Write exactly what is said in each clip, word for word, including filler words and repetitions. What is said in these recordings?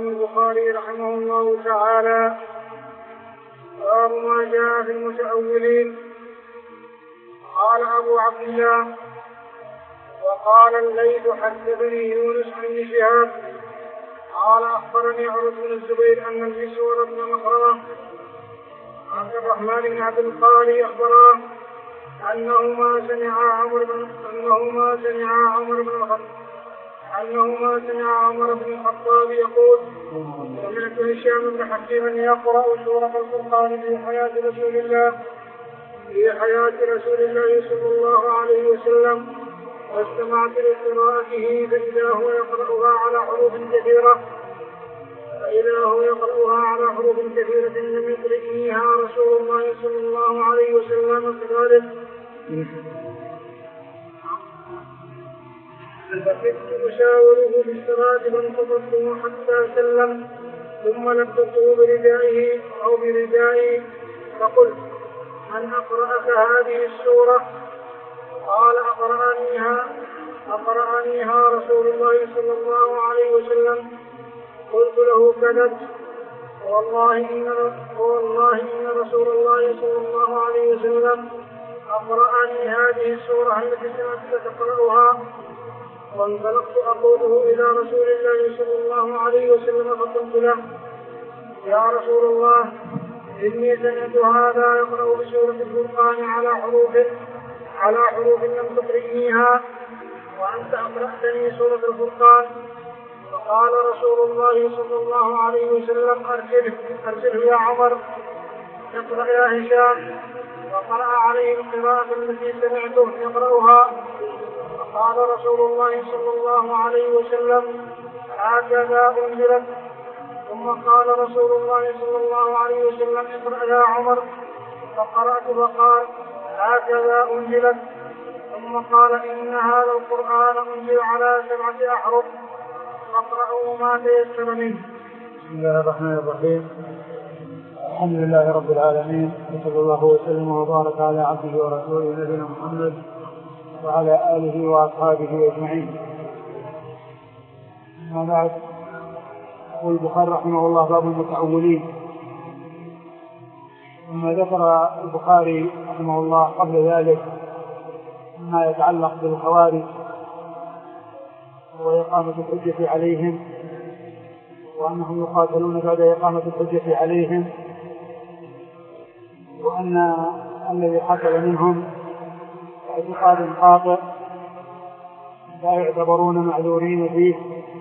الإمام البخاري رحمه الله تعالى: باب ما جاء في المتأولين. قال أبو عبد الله: وقال الليث حدثني يونس عن ابن شهاب قال أخبرني عروة بن الزبير أن المسور بن مخرمة عبد الرحمن بن عبد القاري أخبره أنهما سمعا عمر بن أنهما سمعا عمر بن الخطاب أنهما سمعا عمر بن الخطاب يقول: سمعت هشام بن حكيم يقرأ سورة الفرقان في حياة رسول الله في حياة رسول الله صلى الله عليه وسلم، واستمعت لقراءته فإذا هو يقرأها على حروف كثيرة فإذا هو يقرأها على حروف كثيرة لم يقرئنيها رسول الله صلى الله عليه وسلم كذلك. فكنت أشاوره في الصلاة فانتظرته حتى سلم ثم لبسته بردائه أو بردائي فقلت: من أقرأك هذه السورة؟ قال: أقرأنيها أقرأنيها رسول الله صلى الله عليه وسلم. قلت له: كذبت، والله إن والله إن رسول الله صلى الله عليه وسلم أقرأني هذه السورة التي سمعتك تقرأها. وانطلقت أقوله إلى رسول الله صلى الله عليه وسلم فقلت له: يا رسول الله، إني سمعت هذا يقرأ بسورة الفرقان على حروف على حروف لم تقرئنيها وأنت أقرأتني سورة الفرقان. فقال رسول الله صلى الله عليه وسلم: أرسله أرسله يا عمر يقرأ يا هشام. وقرأ عليه القراءة التي سمعته يقرأها. فقال رسول الله صلى الله عليه وسلم: هكذا أنزلت. ثم قال رسول الله صلى الله عليه وسلم: اقرأ يا عمر. فقرأت فقال: هكذا أنزلت. ثم قال: إن هذا القرآن أنزل على سبعة أحرف فاقرأوا ما تيسر منه. بسم الله الرحمن الرحيم. الحمد لله رب العالمين، وصلى الله وسلم وبارك على عبده ورسوله نبينا محمد وعلى آله وأصحابه أجمعين. أما بعد، يقول البخاري رحمه الله: باب المتأولين. ثم ذكر البخاري رحمه الله قبل ذلك ما يتعلق بالخوارج وإقامة الحجة عليهم، وأنهم يقاتلون بعد إقامة الحجة عليهم، وأن الذي حصل منهم اعتقاد خاطئ لا يعتبرون معذورين فيه،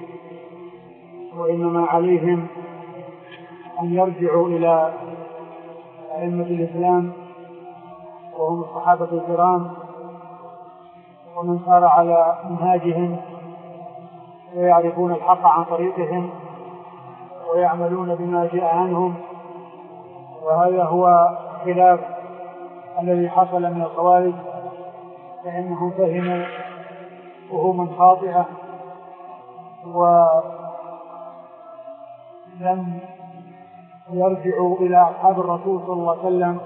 وإنما عليهم أن يرجعوا إلى أئمة الإسلام وهم الصحابة الكرام ومن سار على منهاجهم ويعرفون الحق عن طريقهم ويعملون بما جاء عنهم. وهذا هو خلاف الذي حصل من الخوارج، فإنهم فهموا فهوما خاطئة ولم يرجعوا إلى أصحاب الرسول صلى الله عليه وسلم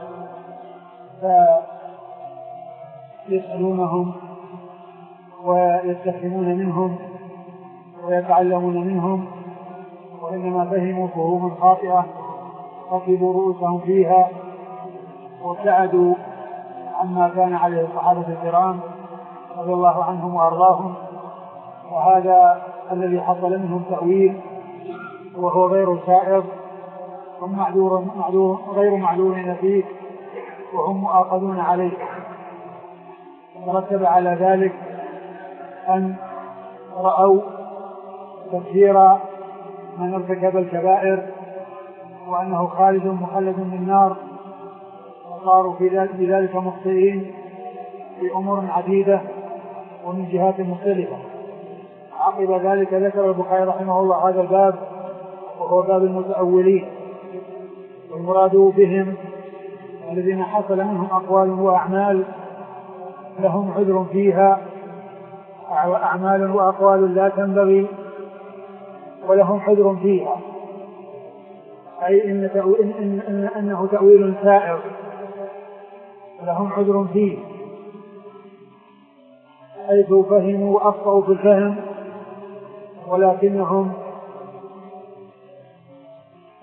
فيسألونهم ويستفهمون منهم ويتعلمون منهم، وإنما فهموا فهوما خاطئة ركبوا رؤوسهم فيها وابتعدوا عما كان عليه الصحابة الكرام رضي الله عنهم وأرضاهم. وهذا الذي حصل منهم تأويل وهو غير سائغ، هم معذور معذور غير معذورين فيه وهم مؤاخذون عليه. ترتب على ذلك أن رأوا تكفير من ارتكب الكبائر وأنه خالد مخلد من النار، وصاروا في ذلك مخطئين في أمور عديدة ومن جهات مختلفة. عقب ذلك ذكر البخاري رحمه الله هذا الباب، وهو باب المتأولين، والمراد بهم الذين حصل منهم أقوال وأعمال لهم عذر فيها، أعمال وأقوال لا تنبغي ولهم عذر فيها، أي إن إن إن أنه تأويل سائر لهم عذر فيه، حيث فهموا وأخطأوا في الفهم، ولكنهم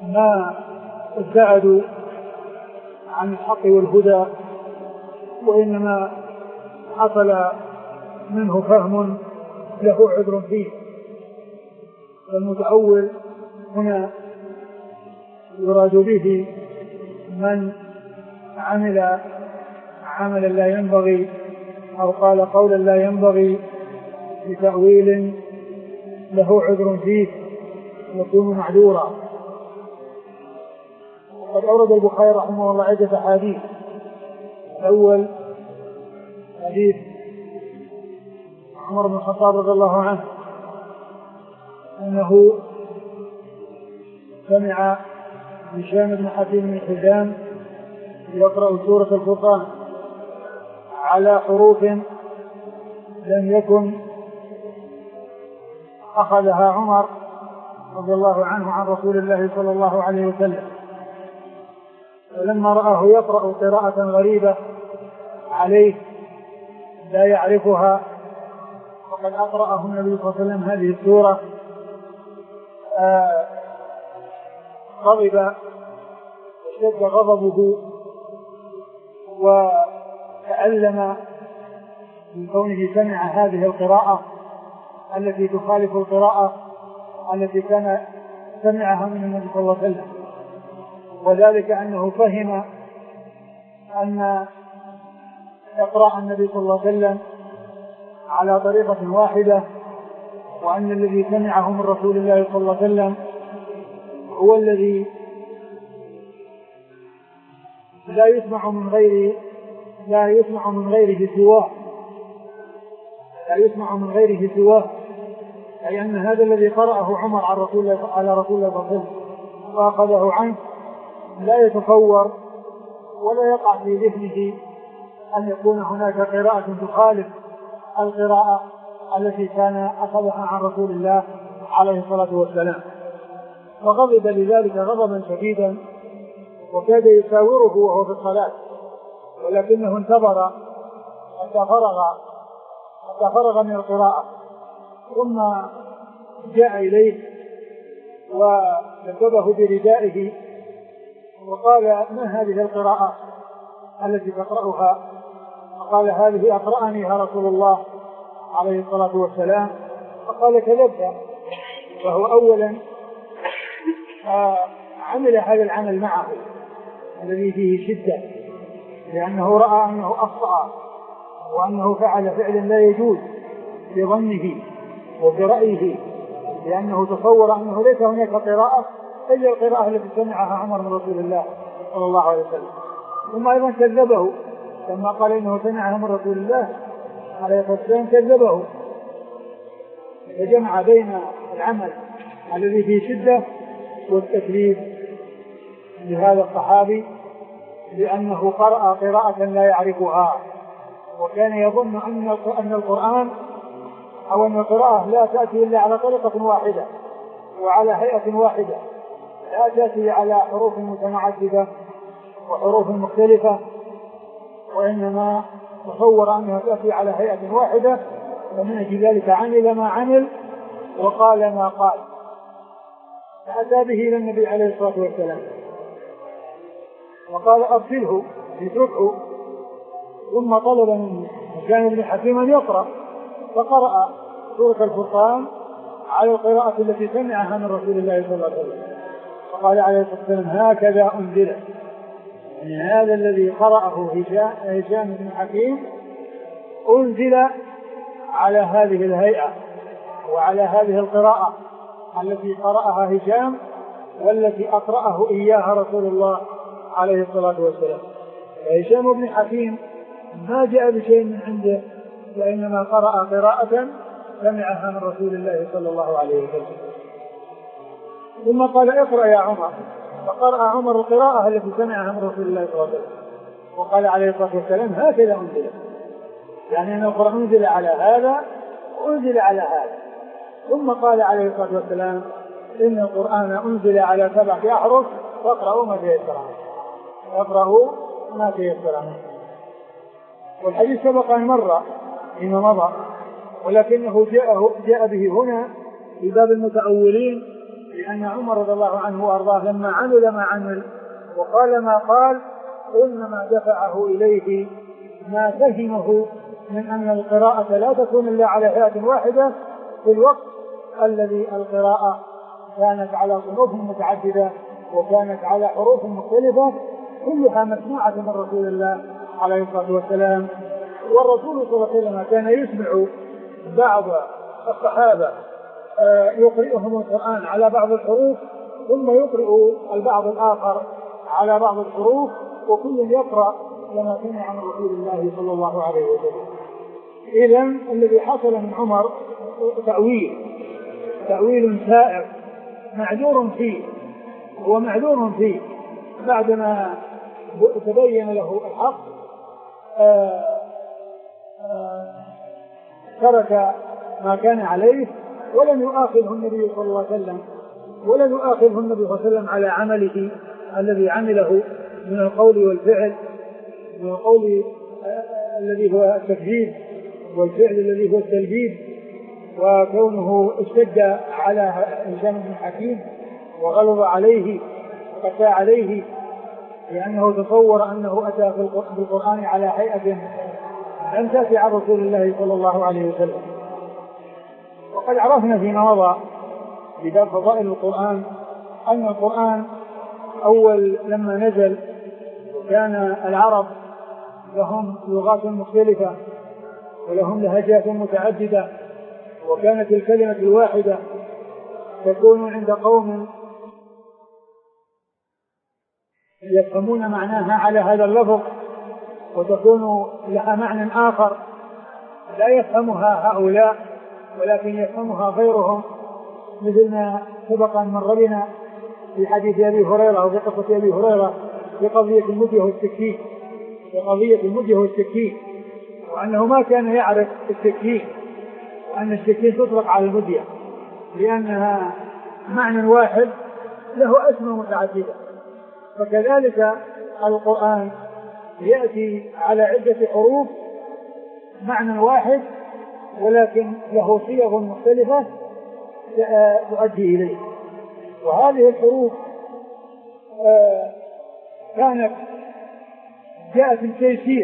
ما ابتعدوا عن الحق والهدى، وإنما حصل منه فهم له عذر فيه. والمتأول هنا يراد به من عمل عملا لا ينبغي أو قال قولا لا ينبغي بتأويل له عذر فيه يكون معذورا. وقد أورد البخاري رحمه الله عدة أحاديث. الأول حديث عمر بن الخطاب رضي الله عنه أنه سمع هشام بن حكيم بن حزام يقرأ سورة الفرقان على حروف لم يكن أخذها عمر رضي الله عنه عن رسول الله صلى الله عليه وسلم. فلما رآه يقرأ قراءة غريبة عليه لا يعرفها وقد أقرأه النبي صلى الله عليه وسلم هذه السورة غضب واشتد غضبه وتألم من كونه سمع هذه القراءة التي تخالف القراءة التي كان سمعها من النبي صلى الله عليه وسلم، وذلك أنه فهم أن إقراء النبي صلى الله عليه وسلم على طريقة واحدة، وأن الذي سمعه من رسول الله صلى الله عليه وسلم هو الذي لا يسمع من غيره لا يسمع من غيره سواه لا يسمع من غيره سواه أي أن هذا الذي قرأه عمر على رسول الله على رسول الله صلى الله عليه وسلم وأخذه عنه لا يتصور ولا يقع في ذهنه أن يكون هناك قراءة تخالف القراءة التي كان أخذها عن رسول الله عليه الصلاة والسلام. فغضب لذلك غضبا شديدا وكاد يساوره وهو في الصلاة، ولكنه انتظر حتى فرغ حتى فرغ من القراءة ثم جاء إليه وكتبه بردائه وقال: ما هذه القراءة التي تقرأها؟ فقال: هذه أقرأنيها رسول الله عليه الصلاة والسلام. فقال: كذبت. فهو أولا عمل هذا العمل معه الذي فيه شدة، لأنه رأى أنه أخطأ وأنه فعل فعلا لا يجوز بظنه وبرأيه، لأنه تصور أنه ليس هناك قراءة إلا القراءة التي سمعها عمر من رسول الله صلى الله عليه وسلم. ثم أيضا كذبه لما قال إنه سمعها من رسول الله عليه الصلاة والسلام، كذبه. فجمع بين العمل الذي فيه شدة والتكذيب لهذا الصحابي لأنه قرأ قراءة لا يعرفها، وكان يظن أن القرآن أو أن القراءة لا تأتي إلا على طريقة واحدة وعلى هيئة واحدة، لا تأتي على حروف متعددة وحروف مختلفة، وإنما تصور أنها تأتي على هيئة واحدة. فمن أجل ذلك عمل ما عمل وقال ما قال، فأتى به إلى النبي عليه الصلاة والسلام وقال: أرسله يتركه. ثم طلب من هشام بن حكيم أن يقرأ، فقرأ سورة الفرقان على القراءة التي سمعها من رسول الله صلى الله عليه وسلم. فقال عليه الصلاة والسلام: هكذا أنزل. يعني هذا الذي قرأه هشام بن حكيم أنزل على هذه الهيئة وعلى هذه القراءة التي قرأها هشام والتي أقرأه إياها رسول الله عليه الصلاة والسلام. هشام بن حكيم ما جاء بشيء من عنده، وإنما قرأ قراءة سمعها من رسول الله صلى الله عليه وسلم. ثم قال: اقرأ يا عمر. فقرأ عمر القراءة التي سمعها من رسول الله صلى الله عليه وسلم، وقال عليه الصلاة والسلام: هكذا أنزل. يعني أن القرآن أنزل على هذا وأنزل على هذا. ثم قال عليه الصلاة والسلام: إن القرآن أنزل على سبعة أحرف فاقرأوا ما تيسر فاقرأوا ما تيسر. والحديث سبق أن مر فيما مضى، ولكنه جاء, جاء به هنا في باب المتأولين لأن عمر رضي الله عنه وأرضاه لما عمل ما عمل وقال ما قال إنما دفعه إليه ما فهمه من أن القراءة لا تكون إلا على هيئة واحدة في الوقت الذي القراءة كانت على صنوف متعددة وكانت على حروف مختلفة كلها مسموعة من رسول الله عليه الصلاة والسلام. والرسول صلى الله عليه وسلم كان يسمع بعض الصحابة يقرئهم القرآن على بعض الحروف ثم يقرئ البعض الآخر على بعض الحروف وكل يقرأ لما سمع عن رسول الله صلى الله عليه وسلم. إذن الذي حصل من عمر تأويل تأويل سائر معذور فيه هو معذور فيه بعدما تبين له الحق آآ آآ ترك ما كان عليه ولم يؤاخذه النبي صلى الله عليه وسلم ولم يؤاخذه النبي صلى الله عليه وسلم على عمله الذي عمله من القول والفعل من القول الذي هو التكذيب والفعل الذي هو التلبيب وكونه اشتد على هشام بن حكيم وغلظ عليه وقسى عليه لأنه تصور أنه أتى بالقرآن على هيئة لم تأتي عن رسول الله صلى الله عليه وسلم. وقد عرفنا فيما مضى بباب فضائل القرآن أن القرآن أول لما نزل كان العرب لهم لغات مختلفة ولهم لهجات متعددة وكانت الكلمة الواحدة تكون عند قوم يفهمون معناها على هذا اللفظ وتكون لها معنى آخر لا يفهمها هؤلاء ولكن يفهمها غيرهم مثل ما سبق أن مر بنا في حديث أبي هريرة وفي قصة أبي هريرة في قضية المدية والسكين في قضية المدية والسكين وأنه ما كان يعرف السكين وأن السكين تطلق على المدية لأنها معنى واحد له أسماء متعددة. فكذلك القرآن يأتي على عدة حروف معنى واحد ولكن له صيغ مختلفة تؤدي إليه. وهذه الحروف كانت جاءت التيسير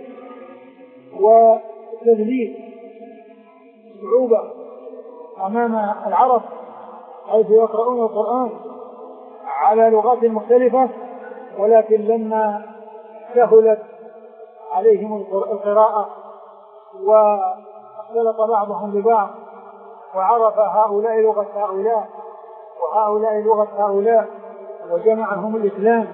وتذليل صعوبة أمام العرب حيث يقرؤون القرآن على لغات مختلفة ولكن لما سهلت عليهم القراءة واختلط بعضهم ببعض وعرف هؤلاء لغة هؤلاء وهؤلاء لغة هؤلاء وجمعهم الإسلام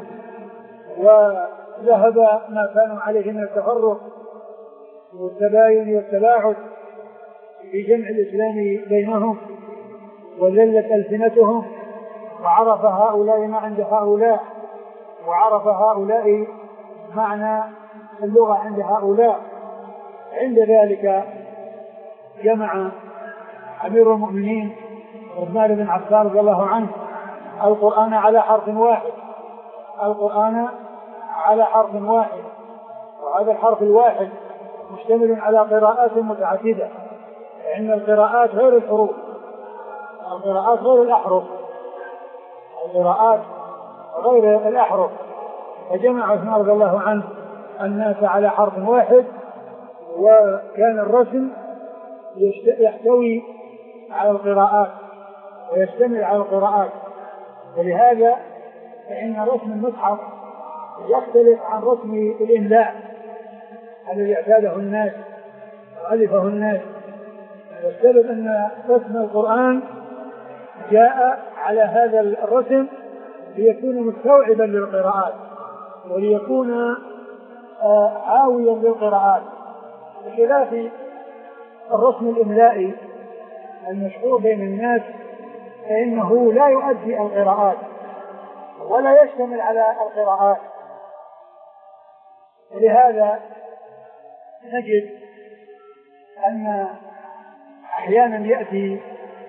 وذهب ما كانوا عليه من التفرق والتباين والتباعد في جمع الإسلام بينهم وذلت ألسنتهم وعرف هؤلاء ما عند هؤلاء وعرف هؤلاء معنى اللغة عند هؤلاء. عند ذلك جمع أمير المؤمنين عثمان بن عفان رضي الله عنه القرآن على حرف واحد القرآن على حرف واحد وهذا الحرف الواحد مشتمل على قراءات متعددة لأن القراءات غير الحروف القراءات غير الأحرف القراءات غير الأحرف. فجمع عثمان رضي الله عنه الناس على حرف واحد وكان الرسم يحتوي على القراءات ويشتمل على القراءات. ولهذا فإن رسم المصحف يختلف عن رسم الإملاء الذي اعتاده الناس وألفه الناس. والسبب أن رسم القرآن جاء على هذا الرسم ليكون مستوعبا للقراءات وليكون عاويا للقراءات بخلاف الرسم الإملائي المشهور بين الناس فإنه لا يؤدي القراءات ولا يشتمل على القراءات. ولهذا نجد أن أحيانا يأتي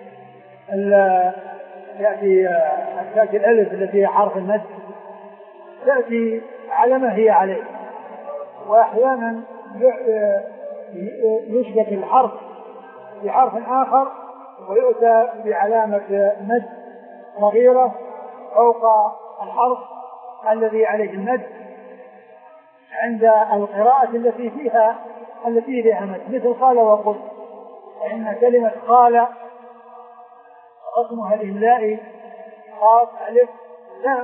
يأتي تأتي الألف التي هي حرف المد تأتي على ما هي عليه وأحيانا يشبك الحرف بحرف آخر ويؤتى بعلامة مد صغيرة فوق الحرف الذي عليه المد عند القراءة التي فيها التي فيها مد، مثل قال وقل، فإن كلمة قال رسمها الإملائي قاف ألف لام.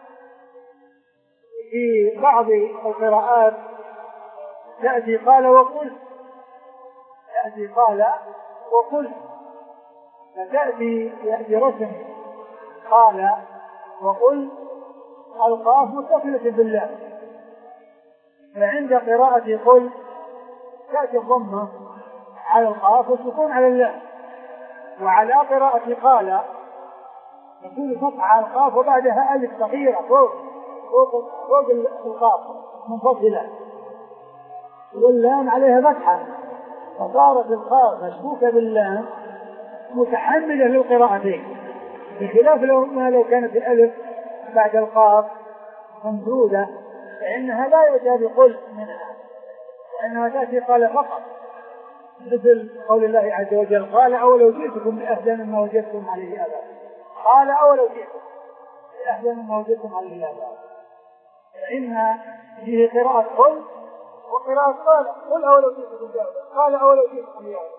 في بعض القراءات تأتي قال وقل، تأتي قال وقل، فتأتي يأتي رسم قال وقل القاف متصلة بالله، فعند قراءة قل تأتي الضمة على القاف والسكون على الله، وعلى قراءة قال تكون فتحة على القاف وبعدها ألف صغيرة فوق فوق فوق القاف منفصلة، واللام عليها فتحة، فصارت القاف مشبوكة باللام متحملة للقراءتين، بخلاف لو ما لو كانت الألف بعد القاف ممدودة فإنها لا يؤتى بقل منها، وإنها تأتي قال فقط، مثل قول الله عز وجل قال أولو جئتكم بأهدى مما وجدتم عليه آباءكم، قال أولو جئتكم بأهدى مما وجدتم عليه آباءكم، فإن فيه قراءة قل وقراءة قال، قل أولو جئتكم بأهدى، قال أولو جئتكم بأهدى.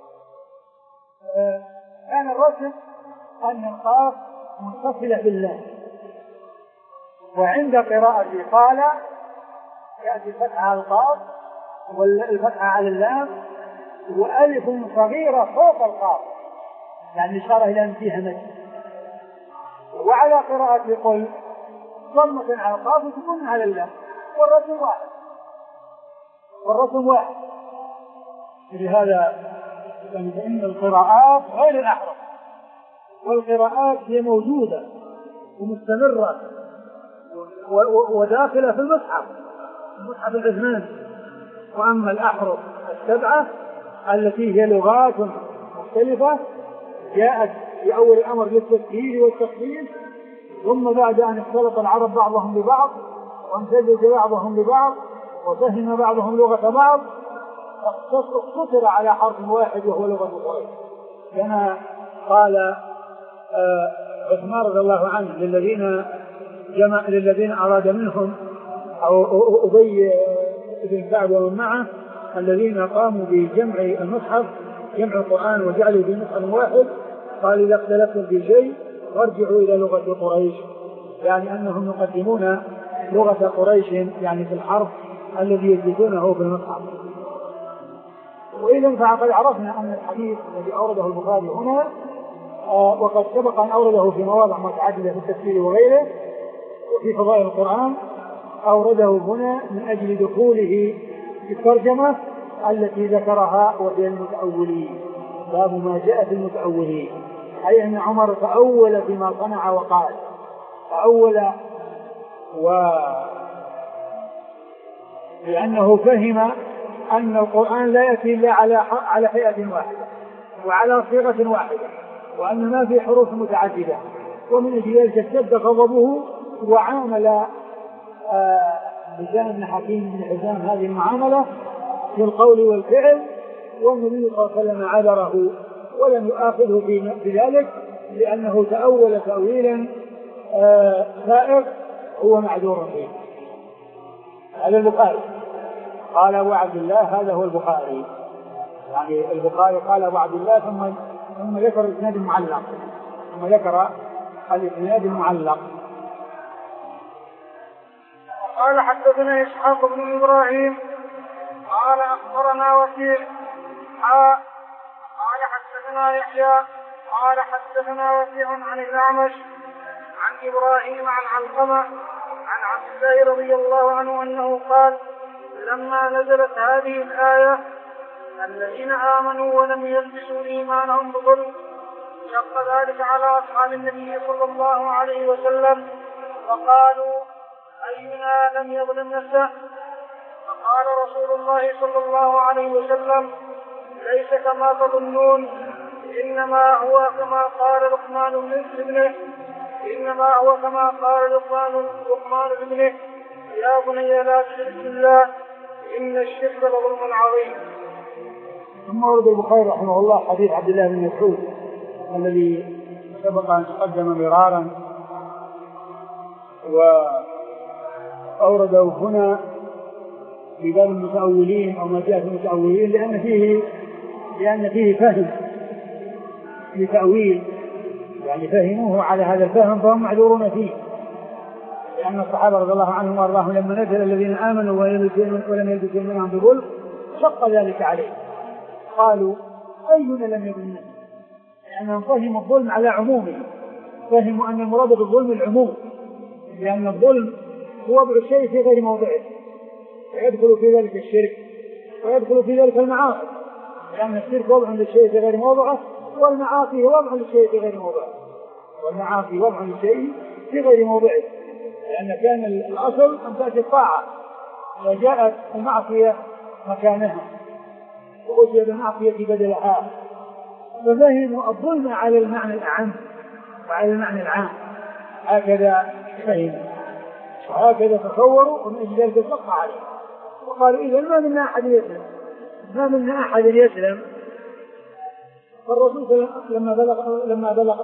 كان الرسم أن القاف متصلة بالله، وعند قراءة قال يأتي فتحة على القاف والفتحة على اللام وألف صغيرة فوق القاف، يعني إشارة إلى أن فيها مد. وعلى قراءة قل ضمة على القاف وسكون على اللام، والرسم واحد والرسم واحد لهذا فإن القراءات غير الأحرف، والقراءات هي موجودة ومستمرة وداخلة في المصحف المصحف العثماني. وأما الأحرف السبعة التي هي لغات مختلفة جاءت في أول الأمر للتسهيل والتخفيف، ثم بعد أن اختلط العرب بعضهم ببعض وامتزج بعضهم ببعض وفهم بعضهم لغة بعض اقتصر على حرف واحد وهو لغة قريش، كما قال عثمان رضي الله عنه للذين جمع للذين أراد منهم أو أبي بن كعب ومن معه الذين قاموا بجمع المصحف جمع القرآن وجعلوا في مصحف واحد، قال إذا اختلفتم في شيء فارجعوا إلى لغة قريش، يعني أنهم يقدمون لغة قريش يعني في الحرف الذي يجدونه في المصحف. وإذا فقد عرفنا أن الحديث الذي أورده البخاري هنا آه وقد سبق أن أورده في مواضع متعددة في التفسير وغيره وفي فضائل القرآن، أورده هنا من أجل دخوله في الترجمة التي ذكرها وهي المتأولين، باب ما جاء في المتأولين، أي أن عمر تأول فيما صنع وقال، تأول و لأنه فهم أن القرآن لا يأتي إلا على على هيئة واحدة وعلى صيغة واحدة، وأن ما في حروف متعددة، ومن أجل ذلك اشتد غضبه وعامل هشام بن حكيم بن حزام هذه المعاملة في القول والفعل، والنبي صلى الله عليه وسلم عذره ولم يؤاخذه بذلك لأنه تأول تأويلا سائغ هو معذور فيه. هذا البخاري قال أبو عبد الله، هذا هو البخاري، يعني البخاري قال أبو عبد الله ثم ثم ذكر الإسناد المعلق ثم ذكر الإسناد المعلق. قال حدثنا إسحاق بن إبراهيم قال أخبرنا وكيع قال حدثنا يحيى قال حدثنا وكيع عن الأعمش عن إبراهيم عن علقمة عن عبد الله رضي الله عنه أنه قال لما نزلت هذه الآية الذين آمنوا ولم يلبسوا إيمانهم بظلم شق ذلك على أصحاب النبي صلى الله عليه وسلم وقالوا أينا لم يظلم نفسه، فقال رسول الله صلى الله عليه وسلم ليس كما تظنون، إنما هو كما قال لقمان لابنه إنما هو كما قال لقمان لقمان لابنه يا بني لا تشرك بالله إن الشرك لظلم عظيم. ثم ورد البخاري رحمه الله حديث عبد الله بن مسعود الذي سبق أن تقدم مرارا وأوردوا هنا في باب المتأولين أو ما جاء في المتأولين لأن فيه لأن فيه فهم لتأويل، يعني فهموه على هذا الفهم فهم معذورون فيه، لأن الصحابة رضي الله عنهم وأرضاهم لما نزل الذين آمنوا ولم يلبسوا إيمانهم بظلم شق ذلك عليه، قالوا أينا لم يظلم نفسه، لأنهم فهموا الظلم على عمومه، فهموا أن المراد بالظلم العموم، لأن الظلم هو وضع الشيء في غير موضعه، ويدخل في ذلك الشرك ويدخل في ذلك المعاصي، لأن الشرك وضع للشيء في غير موضعه، والمعاصي وضع للشيء في غير موضعه، والمعاصي وضع للشيء في غير موضعه، لأن كان الأصل أن تأتي الطاعة وجاءت المعصية مكانها ووجد المعصية بدلها، ففهموا الظلم على المعنى الأعم وعلى المعنى العام، هكذا فهموا وهكذا تصوروا، ومن أجل ذلك شق عليه وقالوا إذا ما منا أحد يسلم، ما منا أحد يسلم. فالرسول لما بلغ لما بلغ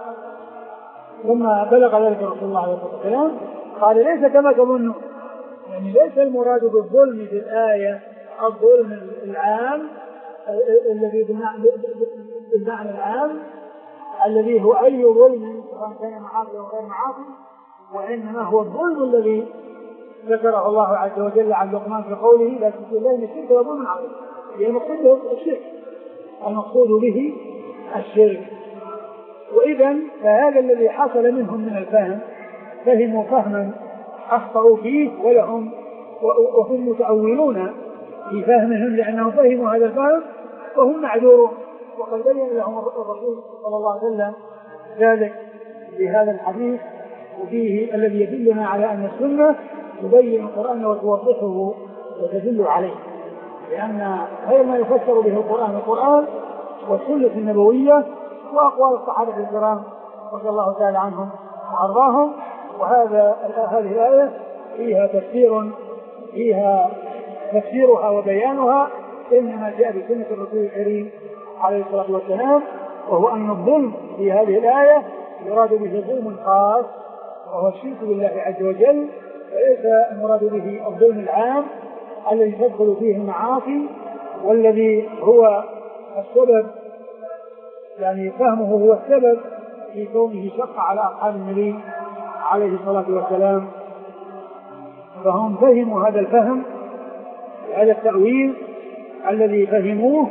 لما بلغ ذلك رسول الله عليه الصلاة والسلام قال ليس كما تظنون، يعني ليس المراد بالظلم في الآية الظلم العام الذي بالمعنى العام الذي هو أي ظلم سواء كان معاصي أو غير معاصي، وإنما هو الظلم الذي ذكره الله عز وجل عن لقمان في قوله لا تشركوا بالله إن الشرك لظلم عظيم، يعني المقصود به الشرك، المقصود به الشرك. وإذا فهذا الذي حصل منهم من الفهم فهموا فهما أخطأوا فيه ولهم وهم متأولون في فهمهم لأنهم فهموا هذا الفهم وهم معذورون، وقد بين لهم الرسول صلى الله عليه وسلم ذلك بهذا الحديث وفيه الذي يدلنا على أن السنة تبين القرآن وتوضحه وتدل عليه، لأن غير ما يفسر به القرآن القرآن والسنة النبوية وأقوال الصحابة الكرام رضي الله تعالى عنهم وأرضاهم. وهذا هذه الآية فيها تفسير فيها تفسيرها وبيانها إنما جاء بسنة الرسول الكريم عليه الصلاة والسلام، وهو أن الظلم في هذه الآية يراد به ظلم خاص وهو الشرك بالله عز وجل، وليس المراد به الظلم العام الذي تدخل فيه المعاصي والذي هو السبب، يعني فهمه هو السبب في كونه شق على أصحاب النبي عليه الصلاة والسلام. فهم فهموا هذا الفهم هذا التأويل الذي فهموه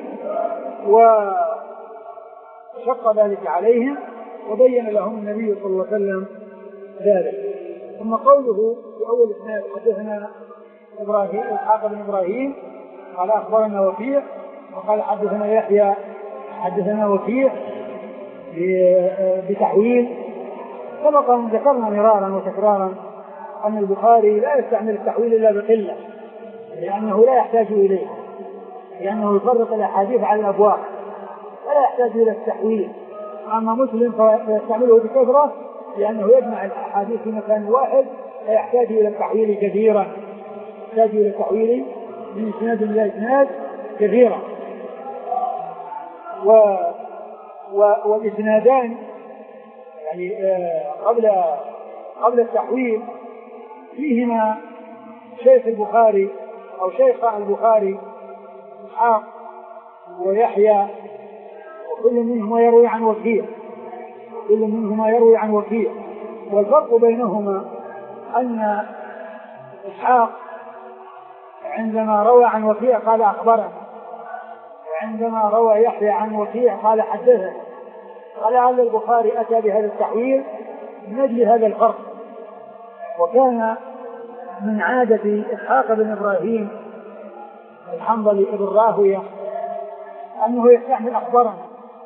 وشق ذلك عليهم وبين لهم النبي صلى الله عليه وسلم ذلك. ثم قوله في أول إسناد حدثنا إبراهيم إسحاق بن إبراهيم قال أخبرنا وكيع وقال حدثنا يحيى حدثنا وكيع بتحويل. سبق أن ذكرنا مرارا وتكرارا أن البخاري لا يستعمل التحويل إلا بقلة، لأنه لا يحتاج إليه، لأنه يفرق الأحاديث على الأبواب ولا يحتاج إلى التحويل. أما مسلم فيستعمله بكثرة لأنه يجمع الأحاديث في مكان واحد لا يحتاج إلى التحويل كثيرا، يحتاج إلى التحويل من إسناد إلى إسناد كثيرا. و... و... والإسنادان يعني قبل قبل التحويل فيهما شيخ البخاري أو شيخ البخاري إسحاق ويحيى، وكل منهما يروي عن وكيع كل منهما يروي عن وكيع والفرق بينهما أن إسحاق عندما روى عن وكيع قال أخبرنا، وعندما روى يحيى عن وكيع قال حدثنا. ولعل البخاري أتى بهذا التحويل من أجل هذا الفرق. وكان من عادة إسحاق بن إبراهيم الحنظلي ابن راهوية أنه يستعمل أخبرنا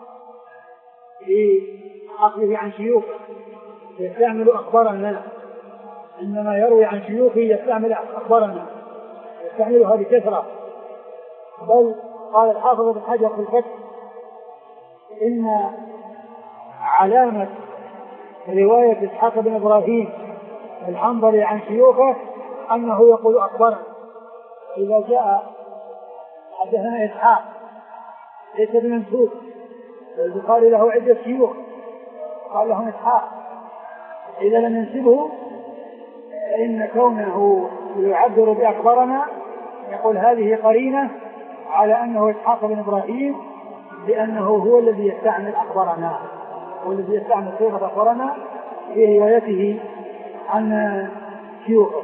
في عقله عن شيوخه، يستعمل أخبرنا عندما يروي عن شيوخه يستعمل أخبرنا، يستعملها بكثرة. بل قال الحافظ بن حجر في الفتح إن علامة رواية إسحاق بن إبراهيم الحنظلي عن شيوخه أنه يقول أخبرنا. إذا جاء حدثنا إسحاق ليس بمنسوب، البخاري له عدة شيوخ قال لهم إسحاق، إذا لم ينسبه فإن كونه يعبر بأخبرنا يقول هذه قرينة على أنه إسحاق بن إبراهيم، لأنه هو الذي يستعمل أخبرنا، هو الذي يستعمل صيغة أخبرنا في روايته عن شيوخه.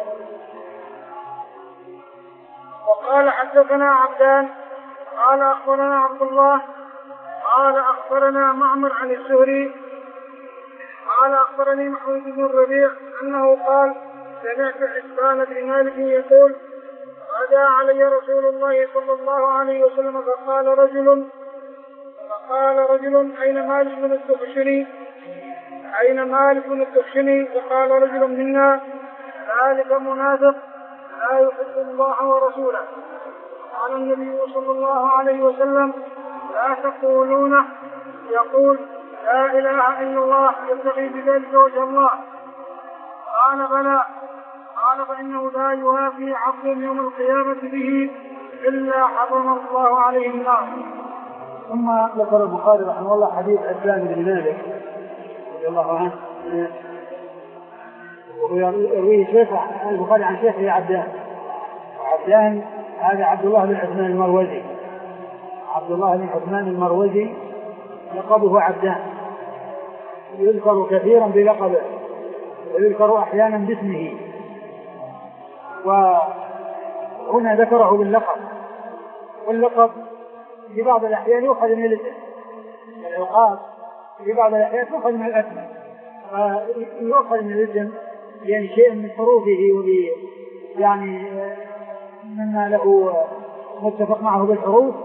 وقال حدثنا عبدان قال أخبرنا عبد الله قال أخبرنا معمر عن الزهري قال أخبرني محمود بن الربيع أنه قال سمعت حسان بن مالك يقول غدا علي رسول الله صلى الله عليه وسلم فقال رجل فقال رجل أين مالك بن الدخشني أين مالك بن الدخشني فقال رجل منا ذلك منافق لا يحب الله ورسوله. قال النبي صلى الله عليه وسلم لا تقولونه يقول لا إله إلا الله يبتغي بذلك وجه الله. قال بلى. قال فإنه لا يوافي عبد يوم القيامة به إلا حرم الله عليه النار. ثم ذكر البخاري رحمه الله حديث حسان بن مالك رضي الله عنه ويروي شيخ البخاري عن شيخه عبدان، وعبدان هذا عبد الله بن عثمان المروزي، عبد الله بن عثمان المروزي لقبه عبدان، يذكر كثيرا بلقبه ويذكر أحيانا باسمه، وهنا ذكره باللقب، واللقب في بعض الأحيان يؤخذ من الاسم، العقاب في بعض الأحيان يؤخذ من الأسم، ويؤخذ من الاسم يعني شيء من حروفه وبي يعني مما له متفق معه بالحروف،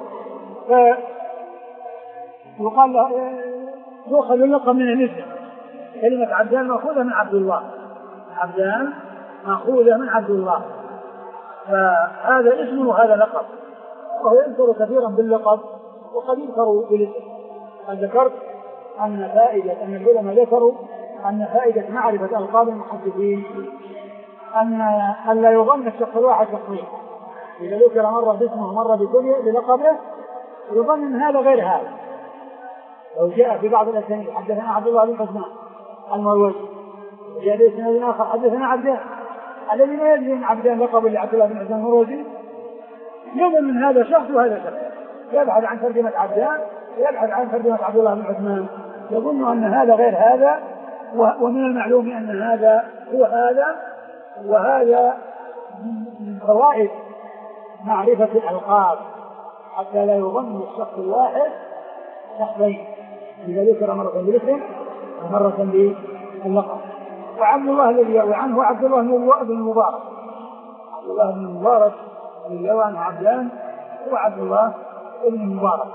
فيقال له يؤخذ اللقب من الاسم. كلمة عبدان مأخوذة من عبد الله، عبدان مأخوذة من عبد الله، فهذا اسم وهذا لقب، وهو يذكر كثيرا باللقب وقد يذكر بالاسم. قد ذكرت أن فائدة أن العلماء ذكروا أن فائدة معرفة ألقاب المحدثين أن أن لا يظن الشخص الواحد شخصين، إذا ذكر مرة باسمه مرة بلقبه يظن أن هذا غير هذا. لو جاء في بعض الأسانيد حدثنا عبد الله بن عثمان المروزي وجاء باسناد آخر حدثنا عبدان، الذي ما يدري أن عبدان لقب لعبد الله بن عثمان المروزي يظن من هذا شخص وهذا شخص، يبحث عن ترجمة عبدان ويبحث عن ترجمة عبد الله بن عثمان، يظن أن هذا غير هذا، ومن المعلوم أن هذا هو هذا، وهذا من فوائد معرفة الألقاب حتى لا يظن الشخص الواحد شخصين، إذا ذكر مرة بالاسم ومرة باللقب. وعبد الله الذي يروي عنه هو عبد الله بن المبارك، عبد الله بن المبارك الذي يروي عنه عبدان هو عبد الله بن المبارك.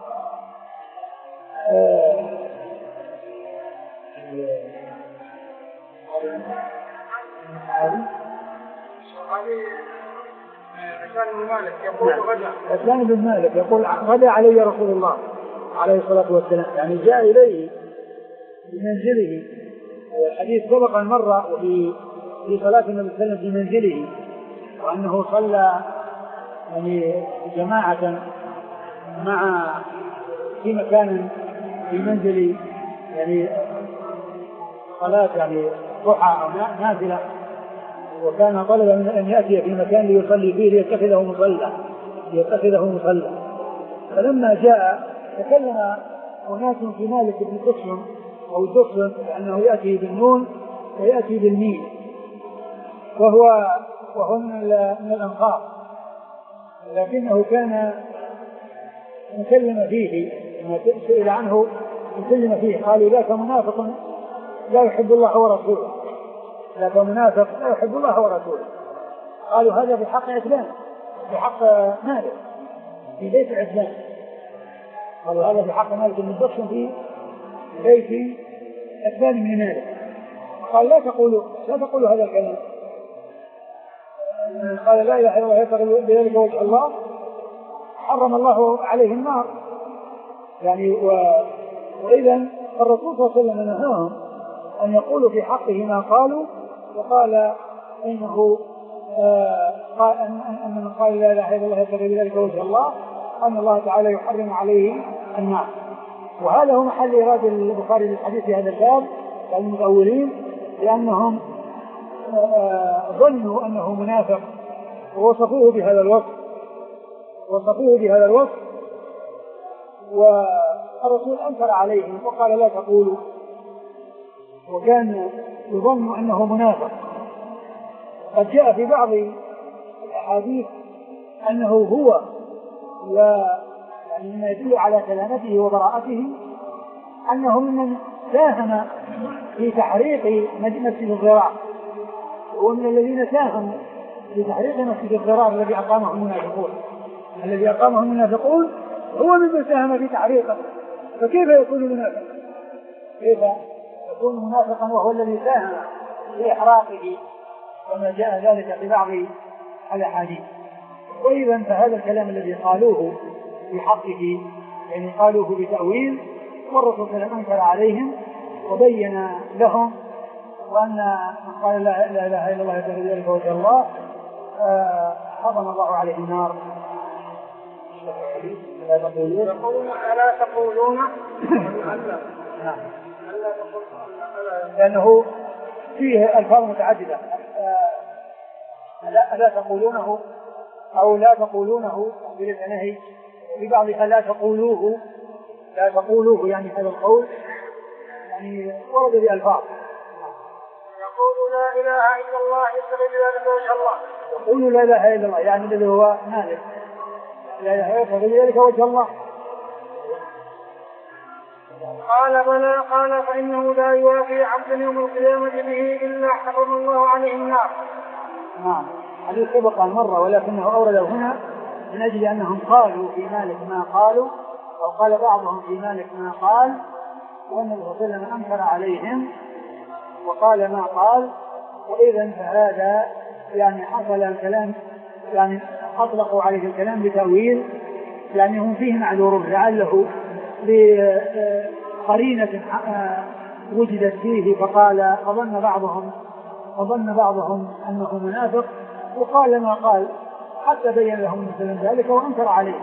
آه حسان بن مالك يقول غدا علي رسول الله عليه الصلاة والسلام، يعني جاء إليه بمنزله، الحديث سبق المرة وفي في صلاة النبي صلى الله عليه وسلم في منزله، وأنه صلى يعني جماعة مع في مكان في منزل يعني صلاة يعني ضحى أو نافلة، وكان طلب من أن يأتي في مكان ليصلي فيه ليتخذه مصلى ليتخذه مصلى فلما جاء تكلم أناس في مالك بن دخشم أو دخشم لأنه يأتي بالنون ويأتي بالميم، وهو وهو من الأنصار، لكنه كان مكلم فيه لما سئل عنه مكلم فيه قالوا ذاك منافق لا يحب الله ورسوله، ذاك منافق لا يحب الله ورسوله. قالوا هذا في حق عثمان، في حق مالك في بيت عثمان، قالوا هذا في حق مالك بن دخشم في بيت عثمان بن مالك. قال لا تقولوا لا تقولوا هذا الكلام، قال لا إله إلا الله يبتغي بذلك وجه الله حرم الله عليه النار يعني. وإذا الرسول صلى الله عليه وسلم نهاهم أن يقولوا في حقه ما قالوا، وقال إنه آه قال أن أن من قال لا إله إلا الله يبتغي بذلك وجه الله أن الله تعالى يحرم عليه النار. وهذا هو محل إرادة البخاري للحديث في هذا الباب المتأولين، لأنهم ظنوا أنه منافق ووصفوه بهذا الوصف وصفوه بهذا الوصف والرسول أنكر عليهم وقال لا تقولوا، وكان يظن أنه منافق. قد جاء في بعض الأحاديث أنه هو لا يعني مما يدل على سلامته وبراءته أنه من ساهم في تحريق مسجد الضرار، ومن الذين ساهموا في تحريق مسجد الضرار الذي أقامه المنافقون الذي أقامه المنافقون هو ممن ساهم في تحريقه. فكيف يكون منافقا؟ كيف يكون منافقا وهو الذي ساهم في إحراقه كما جاء ذلك في بعض الأحاديث؟ وإذا فهذا الكلام الذي قالوه في حقه يعني قالوه بتأويل، والرسول صلى الله عليه وسلم أنكر عليهم وبين لهم وأن من قال لا إله إلا الله يبتغي بذلك وجه الله حرم الله عليه النار. يقولون ألا تقولون لأنه فيه ألفاظ متعددة، ألا تقولونه أو لا تقولونه بالنهي، في بعضها لا تقولوه لا تقولوه يعني هذا القول يعني ورد بألفاظ. يقول لا إله إلا الله يبتغي بذلك وجه الله، يقول لا إله إلا الله يعني الذي هو مالك لا إله يبتغي بذلك وجه الله. قال بلى، قال فإنه لا يوافي عبدا يوم القيامة به إلا حرم الله عليه النار. نعم حديث سبق مرة ولكنه أورده هنا من أجل أنهم قالوا في مالك ما قالوا أو قال بعضهم في مالك ما قال، وأن الرسول صلى الله عليه وسلم أنكر عليهم وقال ما قال. وإذا فهذا يعني حصل الكلام يعني أطلقوا عليه الكلام بتأويل، يعني هم فيه معذور لعله بقرينة وجدت فيه فقال فظن بعضهم فظن بعضهم أنه منافق وقال ما قال حتى بين لهم مثل ذلك وأنكر عليه.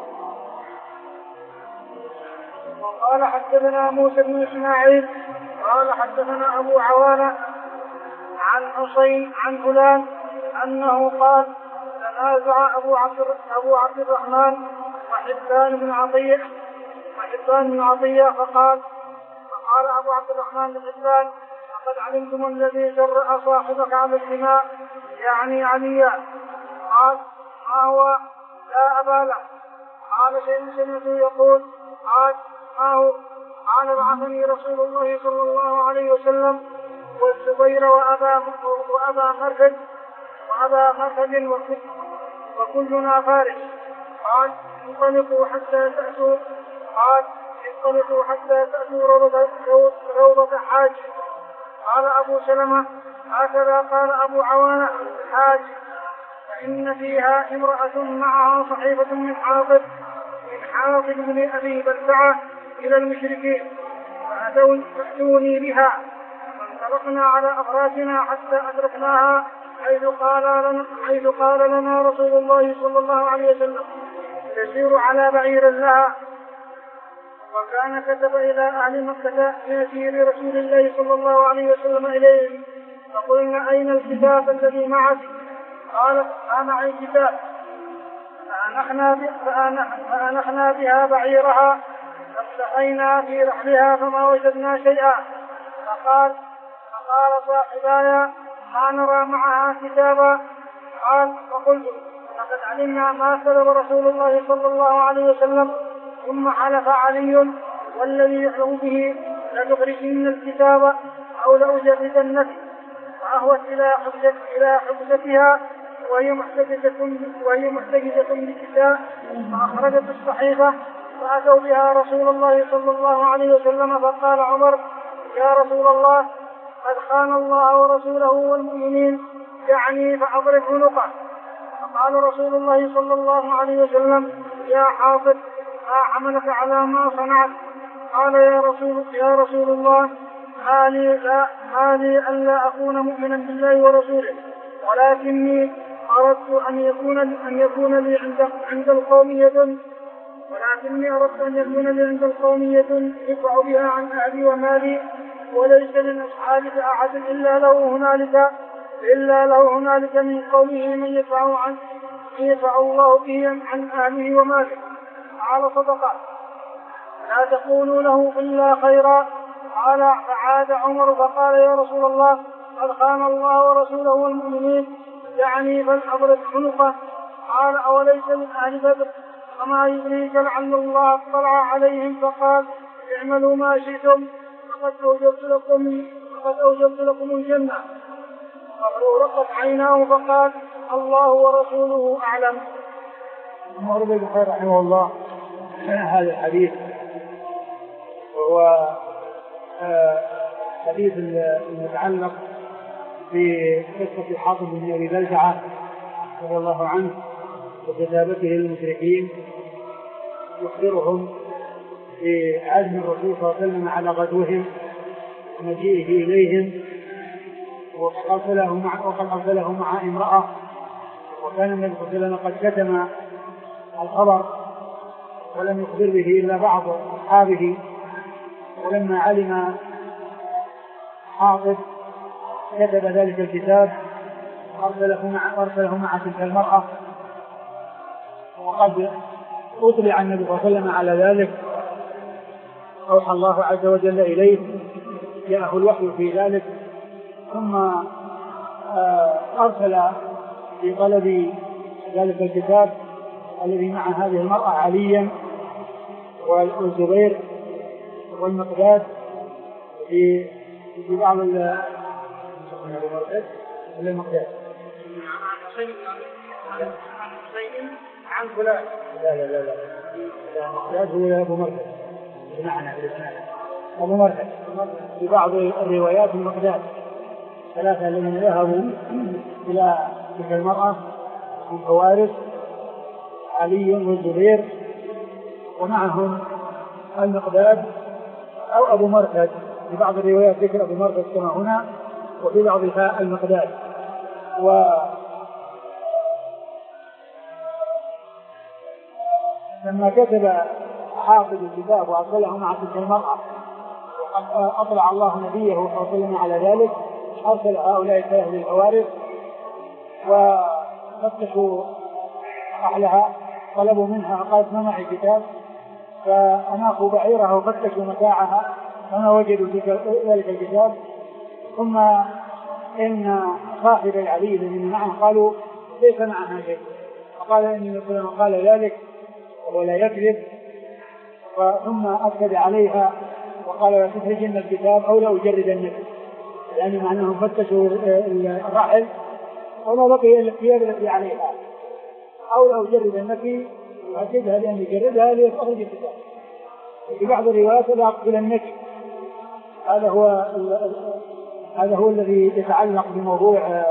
وقال حدثنا موسى بن إسماعيل قال حدثنا أبو عوانة عن حسين عن فلان أنه قال تنازع أبو عبد أبو عبد الرحمن وحبان بن عطية وحبان بن عطية فقال فقال أبو عبد الرحمن لحبان لقد علمتم الذي جرأ صاحبك على الدماء يعني عليا. قال ما هو؟ لا أبا له. قال شيء سمعته يقول. قال ما هو؟ قال بعثني رسول الله صلى الله عليه وسلم والزبير وأبا وأبا مرثد وأبا مرثد وكلنا فارس. قال انطلقوا حتى تأتوا قال انطلقوا حتى تأتوا روضة, روضة حاج. قال أبو سلمة هكذا قال أبو عوانة حاج، فإن فيها امرأة معها صحيفة من حافظ من حافظ بن أبي بلتعة إلى المشركين فأتوني بها فانطلقنا على أفراسنا حتى أدركناها حيث قال لنا, حيث قال لنا رسول الله صلى الله عليه وسلم تسير على بعير لها. وكان كتب إلى أهل مكة يأتي رسول الله صلى الله عليه وسلم إليهم فقلنا أين الكتاب الذي معك؟ قال ما معي كتاب. فأنخنا بها بعيرها فاستحينا في رحلها فما وجدنا شيئا. فقال فقال صاحبايا ما نرى معها كتابا. قال فقلت لقد علمنا ما كتب رسول الله صلى الله عليه وسلم. ثم حلف علي والذي يحلم به لتخرجن الكتاب أو لأجردنك. فأهوت إلى حجة إلى حجتها وهي محتجزة وهي محتجزة بكتاب فأخرجت الصحيفة فأتوا بها رسول الله صلى الله عليه وسلم. فقال عمر يا رسول الله قد خان الله ورسوله والمؤمنين يعني فأضرب عنقه. فقال رسول الله صلى الله عليه وسلم يا حافظ ما حملك على ما صنعت؟ قال يا رسول يا رسول الله ما لي لا ما لي ألا أكون مؤمنا بالله ورسوله، ولكني أردت أن يكون أن يكون لي عند عند القوم يد ولكني أردت أن يكون لي عند القوم يد يدفع بها عن أهلي ومالي وليس من أصحابك أحد إلا له هنالك إلا له هنالك من قوله من يدفع عن يدفع الله به عن أهله وماله على صدقة لا تقولوا له إلا خيرا. قال فعاد عمر فقال يا رسول الله قد خان الله ورسوله والمؤمنين يعني فلأضرب عنقه. قال أوليس من أهل بدر وما يدريك لعل الله اطلع عليهم فقال اعملوا ما شئتم فقد أوجبت لكم فقد أوجبت لكم الجنة. فرقت عيناه فقال الله ورسوله أعلم. عمر بن الخطاب رحمه الله هذا الحديث وهو حديث المتعلق بقصة حاطب بن أبي بلتعة رضي الله عنه وكتابته للمشركين يخبرهم بعزم الرسول صلى الله عليه وسلم على غزوهم ومجيئه إليهم وقد أرسله مع وقد أرسله مع امرأة وكان النبي صلى الله عليه وسلم قد كتم الخبر ولم يخبر به إلا بعض أصحابه. ولما علم حاطب كتب ذلك الكتاب أرسله مع أرسله مع تلك المرأة وقد أطلع النبي صلى الله عليه وسلم على ذلك. أوحى الله عز وجل إليه جاءه الوحي في ذلك ثم أرسل في طلب ذلك الكتاب الذي مع هذه المرأة عليا والزبير والمقداد في في بعض المقداد عن فلان لا لا لا لا المقداد هو أبو مرثد بمعنى بالإسناد أبو مرثد في بعض الروايات المقداد ثلاثة الذين ذهبوا إلى تلك المرأة من فوارس علي والزبير ومعهم المقداد أو أبو مرثد. في بعض الروايات ذكر أبو مرثد كما هنا وفي بعضها المقداد. ولما كتب حافظ الكتاب وأرسله مع تلك المرأة وقد أطلع الله نبيه صلى الله عليه وسلم على ذلك أرسل هؤلاء الثلاثة للفوارس وفتشوا أهلها طلبوا منها قالت ما معي كتاب فأناقوا بعيرها وفتشوا متاعها فما وجدوا ذلك الكتاب. ثم إن صاحب علي الذين معه قالوا ليس معها شيء فقال إني مثلا قال ذلك ولا يكذب. ثم أكد عليها وقال لا تخرجن الكتاب أو لا أجردنك يعني معناهم فتشوا الرحل وما بقي إلا الثياب التي عليها أو لا أجردنك وأكدها لأن يجردها ليخرج الكتاب. في بعض الروايات لا أقبلنك. هذا هو هذا هو الذي يتعلق بموضوع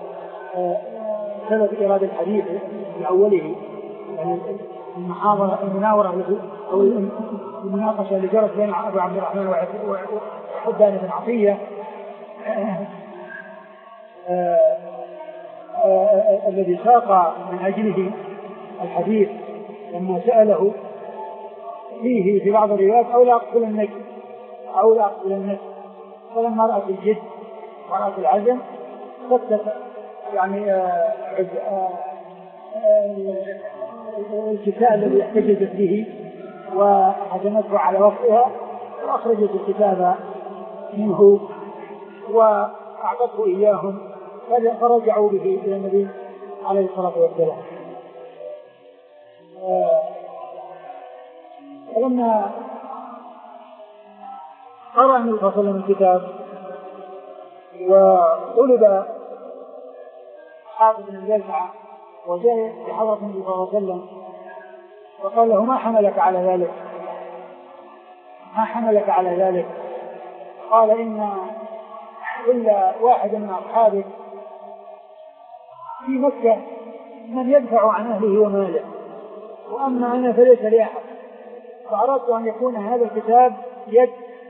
سبب إرادة الحديث في أوله يعني المحاضرة المناورة أو المناقشة اللي جرت بين أبو عبد الرحمن وحدان بن عطية الذي ساق من أجله الحديث لما سأله فيه في بعض الروايات أو لا أقبل النجم أو لا أقبل النجم. فلما رأت الجد ورأت العزم فتت يعني الكتاب الذي احتجزت به وحزمته على وقتها وأخرجت الكتاب منه وأعطته إياهم فرجعوا به إلى النبي عليه الصلاة والسلام. فلما قرأ النبي صلى الله عليه وسلم الكتاب وطلب حافظ بن الجلسعة وجاء بحضرة النبي صلى الله عليه وسلم وقال له ما حملك على ذلك ما حملك على ذلك قال إن كل واحد من أصحابك في مكة من يدفع عن أهله وماله وأما أنا فليس لي أحد فأردت أن يكون هذا الكتاب يد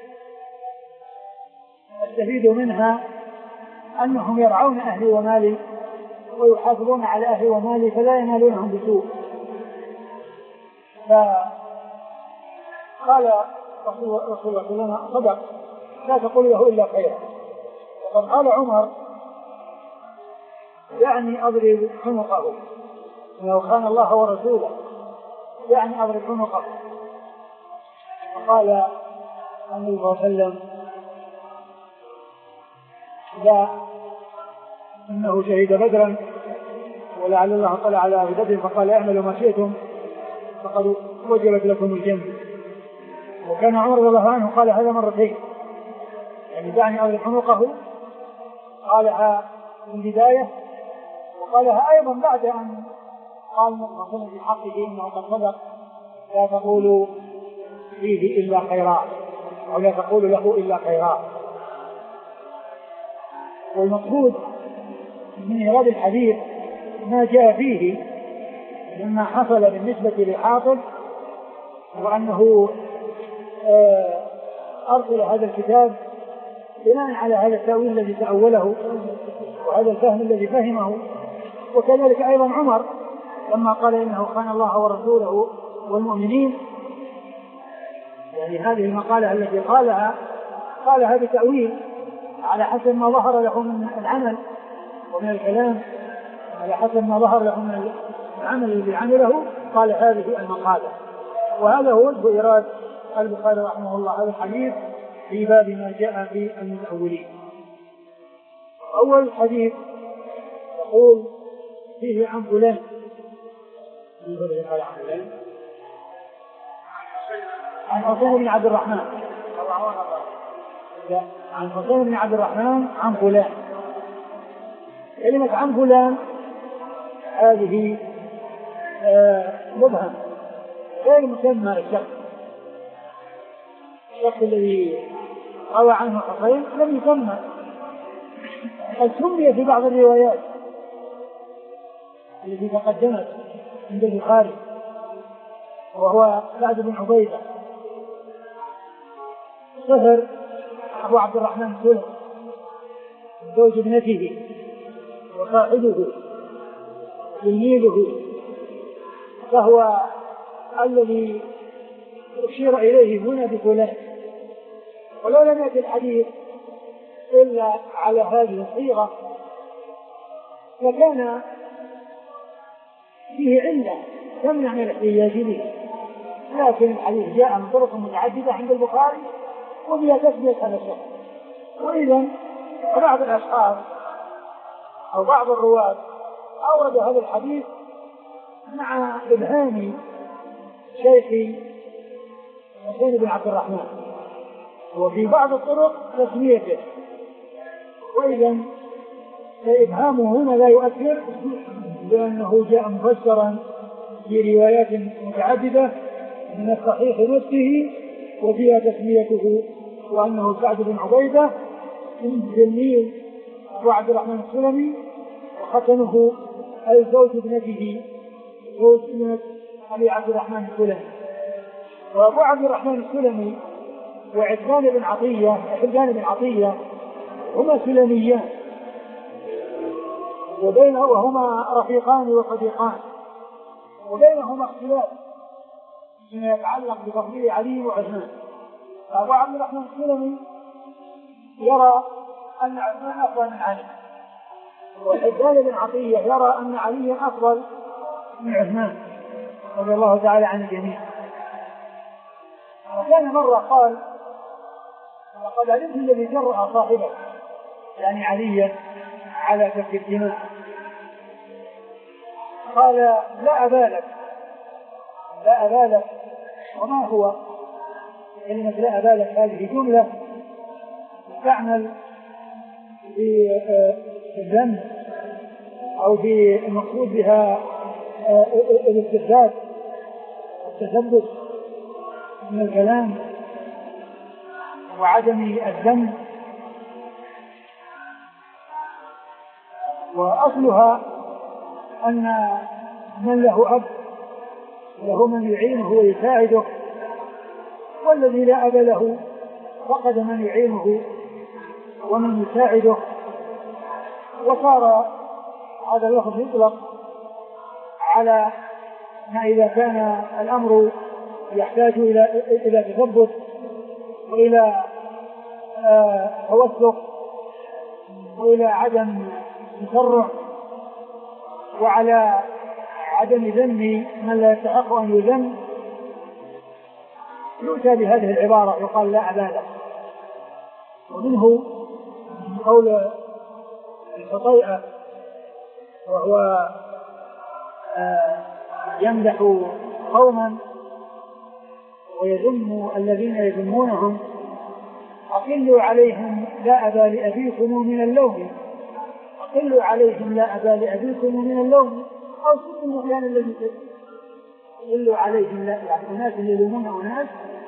استفيد منها أنهم يرعون أهلي ومالي ويحافظون على أهلي ومالي فلا ينالونهم بسوء. فقال رسول الله صلى الله عليه وسلم صدق لا تقول له إلا خيرا. وقد قال عمر يعني أضرب عنقه، لو خان الله ورسوله يعني أضرب عنقه. وقال النبي صلى الله عليه وسلم لا إنه شهد بدرا ولعل الله طلع على أهل بدر فقال اعملوا ما شئتم فقد وجبت لكم الجنة. وكان عمر رضي الله عنه قال هذا مرتين، يعني دعني أضرب عنقه، قالها في البداية وقالها أيضا بعد أن قال رسول في حقه إنه قد صدق لا تقولوا فيه إلا خيرات أو لا تقولوا له إلا خيرات. والمقصود من إيراد الحديث ما جاء فيه مما حصل بالنسبة لحاطب، وأنه أرسل هذا الكتاب بناء على هذا التأويل الذي تأوله وهذا الفهم الذي فهمه. وكذلك أيضا عمر لما قال إنه خان الله ورسوله والمؤمنين، يعني هذه المقالة التي قالها قالها بتأويل على حسب ما ظهر له من العمل ومن الكلام، على حسب ما ظهر له من العمل الذي عمله قال هذه المقالة. وهذا هو وجه إيراد البخاري رحمه الله هذا الحديث في باب ما جاء في المتأولين. أول الحديث يقول فيه عن فلان عن حسين بن عبد الرحمن عن حسين بن عبد الرحمن عن فلان. كلمة عن فلان هذه مبهم غير مسمى الشخص. الشخص الذي روى عنه حسين لم يسمى، قد سمي في بعض الروايات التي تقدمت عند البخاري وهو سعد بن عبيدة صهر أبو عبد الرحمن السلمي زوج ابنته وصاحبه تلميذه، فهو الذي أشير إليه هنا بفلان. ولو لم يأتي الحديث إلا على هذه الصيغة لكان فيه علة تمنع من الاحتجاج به، لكن الحديث جاء من طرق متعددة عند البخاري وبها تثبيت هذا الشخص. وإذا بعض الأشخاص أو بعض الرواة أورد هذا الحديث مع إبهام شيخ حسين بن عبد الرحمن وفي بعض الطرق تسميته، وإذا فإبهامه هنا لا يؤثر لأنه جاء مفسرا في روايات متعددة من الصحيح نفسه وفيها تسميته وأنه سعد بن عبيدة من تلميذ أبو عبد الرحمن السلمي وختنه أي زوج ابنته زوج ابنة أبي عبد الرحمن السلمي. وأبو عبد الرحمن السلمي وعثمان بن عطية وحبان بن عطية هما سلميان وبينه وهما رفيقان وصديقان وبينهما اختلاف فيما يتعلق بتفضيل علي وعثمان. فأبو عبد الرحمن السلمي يرى أن عثمان أفضل من علي، وحبان بن عطية يرى أن علي أفضل من عثمان رضي الله تعالى عن الجميع. وكان مرة قال لقد علمت الذي جرأ صاحبه يعني عليا على سفك الدماء، قال لا أبالك لا أبالك. وما هو كلمة لا أبالك؟ هذه جملة تعمل في الذم أو في المقصود بها الاستفزاز والتثبت من الكلام وعدم الذم. وأصلها أن من له أب له من يعينه ويساعده، والذي لا أب له فقد من يعينه ومن يساعده. وصار هذا اللفظ يطلق على ما إذا كان الأمر يحتاج إلى إلى تثبت وإلى توثق وإلى عدم تسرع وعلى عدم ذم من لا يستحق أن يذم يؤتى بهذه العبارة يقال لا أبا له. ومنه قول الحطيئة وهو يمدح قوما ويذم الذين يذمونهم: أقلوا عليهم لا أبا لأبيكم من اللوم، أقلوا عليهم لا أبا لأبيكم من اللوم، أو سكوا المحيان الذي أقلوا عليهم لا، يعني أناس يذمون أناس